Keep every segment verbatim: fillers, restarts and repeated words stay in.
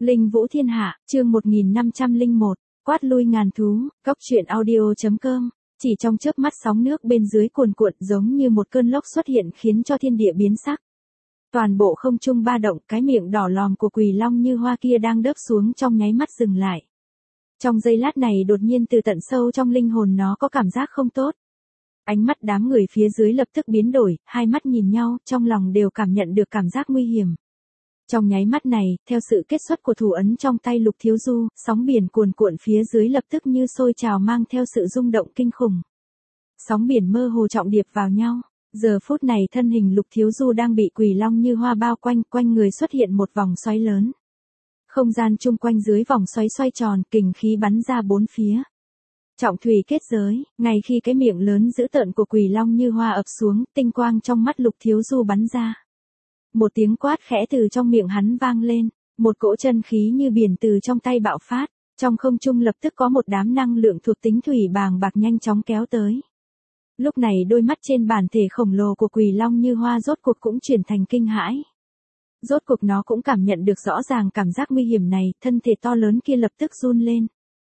Linh Vũ Thiên Hạ, chương một nghìn năm trăm lẻ một, quát lui ngàn thú, cốc truyện audio chấm com. Chỉ trong chớp mắt sóng nước bên dưới cuồn cuộn giống như một cơn lốc xuất hiện khiến cho thiên địa biến sắc. Toàn bộ không trung ba động, cái miệng đỏ lòm của Quỳ Long Như Hoa kia đang đớp xuống trong nháy mắt dừng lại. Trong giây lát này đột nhiên từ tận sâu trong linh hồn nó có cảm giác không tốt. Ánh mắt đám người phía dưới lập tức biến đổi, hai mắt nhìn nhau, trong lòng đều cảm nhận được cảm giác nguy hiểm. Trong nháy mắt này, theo sự kết xuất của thủ ấn trong tay Lục Thiếu Du, sóng biển cuồn cuộn phía dưới lập tức như sôi trào mang theo sự rung động kinh khủng. Sóng biển mơ hồ trọng điệp vào nhau. Giờ phút này thân hình Lục Thiếu Du đang bị Quỳ Long Như Hoa bao quanh, quanh người xuất hiện một vòng xoáy lớn. Không gian chung quanh dưới vòng xoáy xoay tròn, kình khí bắn ra bốn phía. Trọng thủy kết giới, ngay khi cái miệng lớn dữ tợn của Quỳ Long Như Hoa ập xuống, tinh quang trong mắt Lục Thiếu Du bắn ra. Một tiếng quát khẽ từ trong miệng hắn vang lên, một cỗ chân khí như biển từ trong tay bạo phát, trong không trung lập tức có một đám năng lượng thuộc tính thủy bàng bạc nhanh chóng kéo tới. Lúc này đôi mắt trên bản thể khổng lồ của Quỳ Long Như Hoa rốt cuộc cũng chuyển thành kinh hãi. Rốt cuộc nó cũng cảm nhận được rõ ràng cảm giác nguy hiểm này, thân thể to lớn kia lập tức run lên.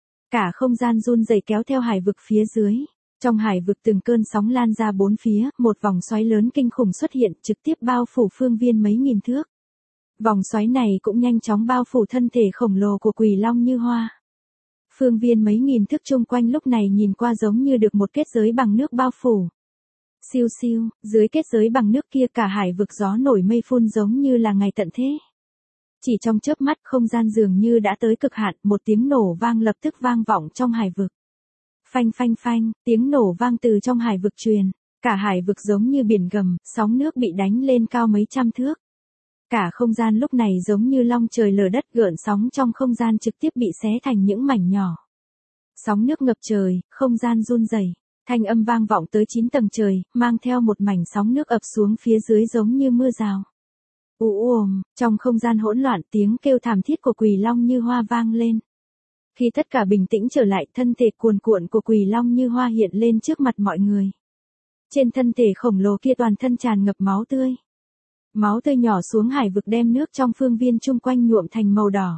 Cả không gian run rẩy kéo theo hải vực phía dưới. Trong hải vực từng cơn sóng lan ra bốn phía, một vòng xoáy lớn kinh khủng xuất hiện, trực tiếp bao phủ phương viên mấy nghìn thước. Vòng xoáy này cũng nhanh chóng bao phủ thân thể khổng lồ của Quỳ Long Như Hoa. Phương viên mấy nghìn thước chung quanh lúc này nhìn qua giống như được một kết giới bằng nước bao phủ. Siêu siêu, dưới kết giới bằng nước kia cả hải vực gió nổi mây phun giống như là ngày tận thế. Chỉ trong chớp mắt không gian dường như đã tới cực hạn, một tiếng nổ vang lập tức vang vọng trong hải vực. Phanh phanh phanh, tiếng nổ vang từ trong hải vực truyền, cả hải vực giống như biển gầm, sóng nước bị đánh lên cao mấy trăm thước. Cả không gian lúc này giống như long trời lở đất, gợn sóng trong không gian trực tiếp bị xé thành những mảnh nhỏ. Sóng nước ngập trời, không gian run rẩy, thanh âm vang vọng tới chín tầng trời, mang theo một mảnh sóng nước ập xuống phía dưới giống như mưa rào. Ù ồm, trong không gian hỗn loạn tiếng kêu thảm thiết của Quỳ Long Như Hoa vang lên. Khi tất cả bình tĩnh trở lại, thân thể cuồn cuộn của Quỳ Long Như Hoa hiện lên trước mặt mọi người. Trên thân thể khổng lồ kia toàn thân tràn ngập máu tươi. Máu tươi nhỏ xuống hải vực đem nước trong phương viên chung quanh nhuộm thành màu đỏ.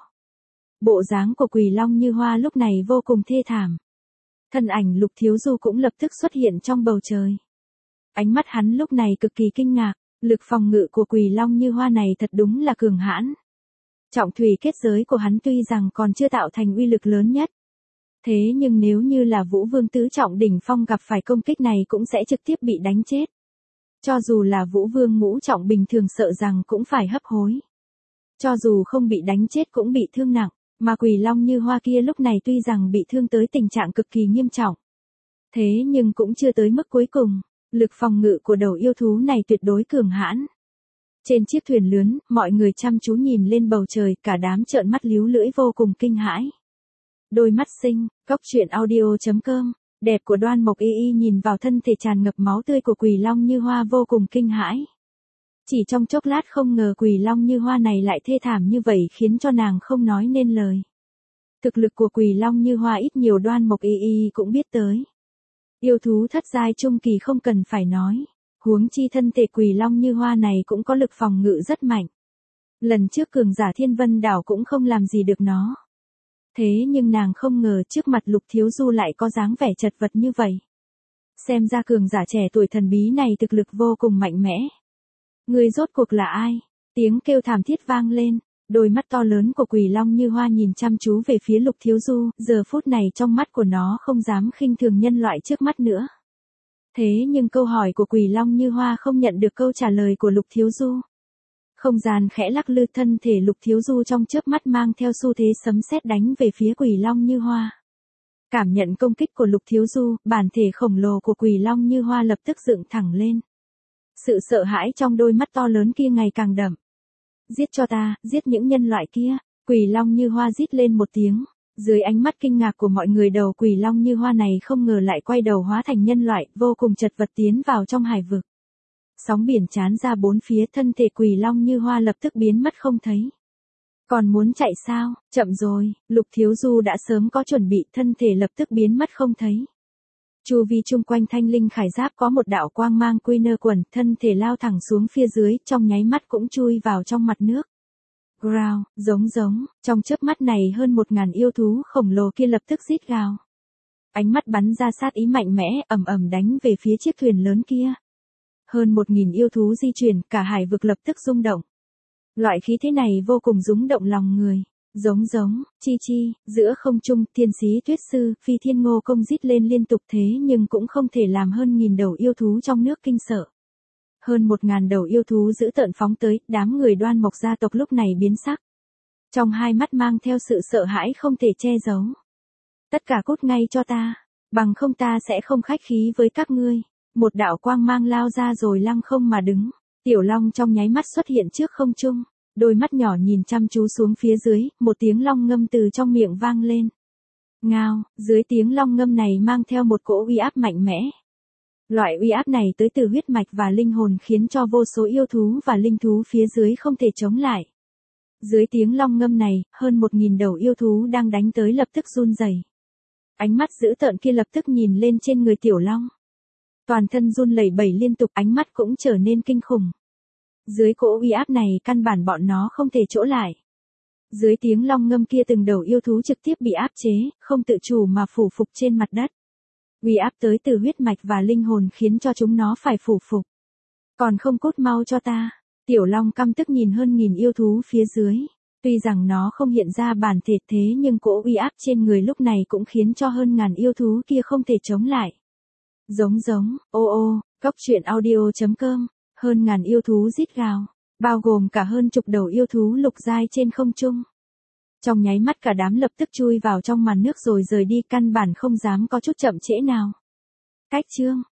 Bộ dáng của Quỳ Long Như Hoa lúc này vô cùng thê thảm. Thân ảnh Lục Thiếu Du cũng lập tức xuất hiện trong bầu trời. Ánh mắt hắn lúc này cực kỳ kinh ngạc, lực phòng ngự của Quỳ Long Như Hoa này thật đúng là cường hãn. Trọng thủy kết giới của hắn tuy rằng còn chưa tạo thành uy lực lớn nhất. Thế nhưng nếu như là Vũ Vương tứ trọng đỉnh phong gặp phải công kích này cũng sẽ trực tiếp bị đánh chết. Cho dù là Vũ Vương ngũ trọng bình thường sợ rằng cũng phải hấp hối. Cho dù không bị đánh chết cũng bị thương nặng, mà Quỳ Long Như Hoa kia lúc này tuy rằng bị thương tới tình trạng cực kỳ nghiêm trọng. Thế nhưng cũng chưa tới mức cuối cùng, lực phòng ngự của đầu yêu thú này tuyệt đối cường hãn. Trên chiếc thuyền lớn, mọi người chăm chú nhìn lên bầu trời, cả đám trợn mắt líu lưỡi vô cùng kinh hãi. Đôi mắt xinh, cốc truyện audio chấm com, đẹp của Đoan Mộc Y Y nhìn vào thân thể tràn ngập máu tươi của Quỳ Long Như Hoa vô cùng kinh hãi. Chỉ trong chốc lát không ngờ Quỳ Long Như Hoa này lại thê thảm như vậy khiến cho nàng không nói nên lời. Thực lực của Quỳ Long Như Hoa ít nhiều Đoan Mộc Y Y cũng biết tới. Yêu thú thất giai trung kỳ không cần phải nói. Huống chi thân thể Quỳ Long Như Hoa này cũng có lực phòng ngự rất mạnh. Lần trước cường giả Thiên Vân Đảo cũng không làm gì được nó. Thế nhưng nàng không ngờ trước mặt Lục Thiếu Du lại có dáng vẻ chật vật như vậy. Xem ra cường giả trẻ tuổi thần bí này thực lực vô cùng mạnh mẽ. Người rốt cuộc là ai? Tiếng kêu thảm thiết vang lên. Đôi mắt to lớn của Quỳ Long Như Hoa nhìn chăm chú về phía Lục Thiếu Du, giờ phút này trong mắt của nó không dám khinh thường nhân loại trước mắt nữa. Thế nhưng câu hỏi của Quỳ Long Như Hoa không nhận được câu trả lời của Lục Thiếu Du. Không gian khẽ lắc lư, thân thể Lục Thiếu Du trong chớp mắt mang theo xu thế sấm sét đánh về phía Quỳ Long Như Hoa. Cảm nhận công kích của Lục Thiếu Du, bản thể khổng lồ của Quỳ Long Như Hoa lập tức dựng thẳng lên. Sự sợ hãi trong đôi mắt to lớn kia ngày càng đậm. Giết cho ta, giết những nhân loại kia, Quỳ Long Như Hoa rít lên một tiếng. Dưới ánh mắt kinh ngạc của mọi người, đầu Quỳ Long Như Hoa này không ngờ lại quay đầu hóa thành nhân loại, vô cùng chật vật tiến vào trong hải vực. Sóng biển tràn ra bốn phía, thân thể Quỳ Long Như Hoa lập tức biến mất không thấy. Còn muốn chạy sao? Chậm rồi, Lục Thiếu Du đã sớm có chuẩn bị, thân thể lập tức biến mất không thấy. Chu vi chung quanh thanh linh khải giáp có một đạo quang mang quy nơ quẩn, thân thể lao thẳng xuống phía dưới, trong nháy mắt cũng chui vào trong mặt nước. Growl, giống giống, trong chớp mắt này hơn một ngàn yêu thú khổng lồ kia lập tức rít gào. Ánh mắt bắn ra sát ý mạnh mẽ, ầm ầm đánh về phía chiếc thuyền lớn kia. Hơn một nghìn yêu thú di chuyển, cả hải vực lập tức rung động. Loại khí thế này vô cùng rúng động lòng người. Giống giống, chi chi, giữa không trung, thiên sĩ tuyết sư, phi thiên ngô công rít lên liên tục thế nhưng cũng không thể làm hơn nghìn đầu yêu thú trong nước kinh sợ. Hơn một ngàn đầu yêu thú dữ tợn phóng tới, đám người Đoan Mộc gia tộc lúc này biến sắc. Trong hai mắt mang theo sự sợ hãi không thể che giấu. Tất cả cút ngay cho ta, bằng không ta sẽ không khách khí với các ngươi. Một đạo quang mang lao ra rồi lăng không mà đứng. Tiểu Long trong nháy mắt xuất hiện trước không trung. Đôi mắt nhỏ nhìn chăm chú xuống phía dưới, một tiếng long ngâm từ trong miệng vang lên. Ngao, dưới tiếng long ngâm này mang theo một cỗ uy áp mạnh mẽ. Loại uy áp này tới từ huyết mạch và linh hồn khiến cho vô số yêu thú và linh thú phía dưới không thể chống lại. Dưới tiếng long ngâm này, hơn một nghìn đầu yêu thú đang đánh tới lập tức run rẩy. Ánh mắt dữ tợn kia lập tức nhìn lên trên người Tiểu Long. Toàn thân run lẩy bẩy liên tục, ánh mắt cũng trở nên kinh khủng. Dưới cỗ uy áp này căn bản bọn nó không thể chỗ lại. Dưới tiếng long ngâm kia từng đầu yêu thú trực tiếp bị áp chế, không tự chủ mà phủ phục trên mặt đất. Uy áp tới từ huyết mạch và linh hồn khiến cho chúng nó phải phủ phục. Còn không cút mau cho ta. Tiểu Long căm tức nhìn hơn nghìn yêu thú phía dưới. Tuy rằng nó không hiện ra bản thể thế nhưng cỗ uy áp trên người lúc này cũng khiến cho hơn ngàn yêu thú kia không thể chống lại. Giống giống, ô ô, góc truyện audio chấm com. Hơn ngàn yêu thú rít gào, bao gồm cả hơn chục đầu yêu thú lục giai trên không trung. Trong nháy mắt cả đám lập tức chui vào trong màn nước rồi rời đi, căn bản không dám có chút chậm trễ nào. Cách chương